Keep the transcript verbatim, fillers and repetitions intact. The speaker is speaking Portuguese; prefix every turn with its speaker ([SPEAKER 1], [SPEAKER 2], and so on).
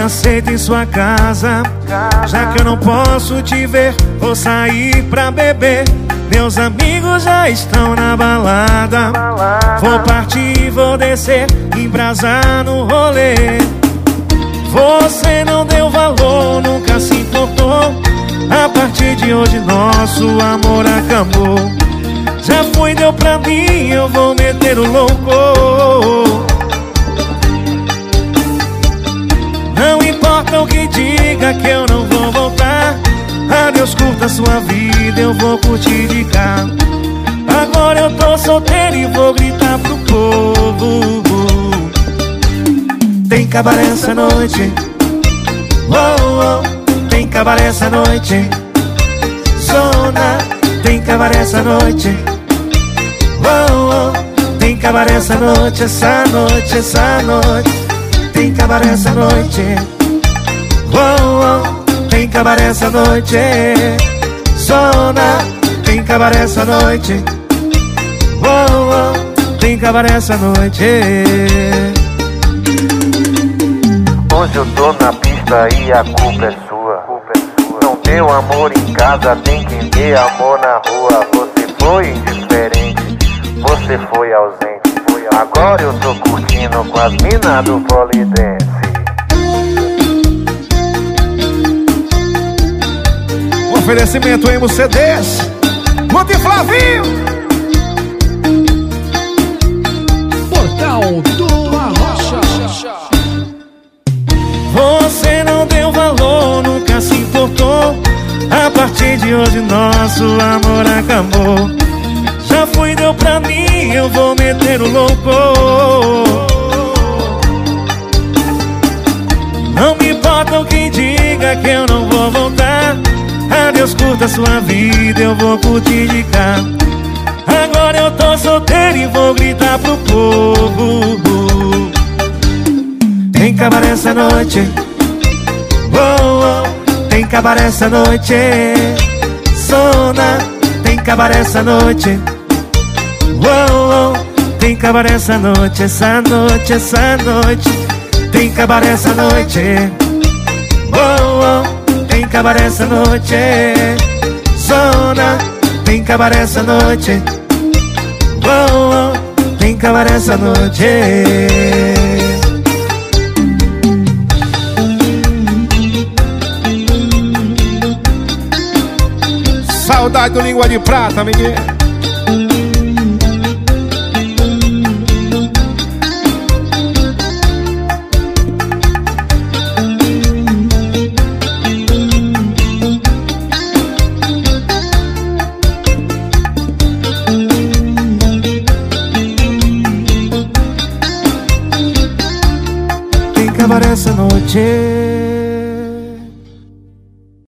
[SPEAKER 1] aceito em sua casa. Já que eu não posso te ver, vou sair pra beber. Meus amigos já estão na balada. Vou partir, vou descer, embrasar no rolê. Você não deu valor, nunca se importou. A partir de hoje nosso amor acabou. Já foi, deu pra mim, eu vou meter o louco. Não importa o que diga, que eu não vou voltar. Adeus, curta sua vida, eu vou curtir de cá. Agora eu tô solteiro e vou gritar pro povo. Tem cabaré essa noite, oh, oh. Tem cabaré essa noite, zona. Tem cabaré essa noite, oh, oh. Tem cabaré essa noite, essa noite, essa noite. Tem cabaré essa noite, oh, oh. Tem cabaré essa noite, zona. Tem cabaré essa noite, oh, oh. Tem cabaré essa noite.
[SPEAKER 2] Hoje eu tô na pista e a culpa é sua. Não deu amor em casa, tem que ter amor na rua. Você foi indiferente, você foi ausente. Agora eu tô curtindo com as minas do polidense.
[SPEAKER 1] Oferecimento M C Ds, Monte Flavinho.
[SPEAKER 3] Portal do Arrocha.
[SPEAKER 1] Você não deu valor, nunca se importou. A partir de hoje nosso amor acabou. Já foi, deu pra mim, eu vou meter o louco. Não me importa o que diga, que eu não vou voltar. Adeus, curta sua vida, eu vou curtir de cá. Agora eu tô solteiro e vou gritar pro povo. Tem cabaré essa noite, oh, oh. Tem cabaré essa noite, zona. Tem cabaré essa noite, oh, oh. Tem cabaré essa noite, essa noite, essa noite. Tem cabaré essa noite, oh, oh. Tem cabaré essa noite, zona. Tem cabaré essa noite, oh, oh. Tem cabaré essa noite.
[SPEAKER 4] Saudade do Língua de Prata, menino.
[SPEAKER 1] Tem cabaré essa noite.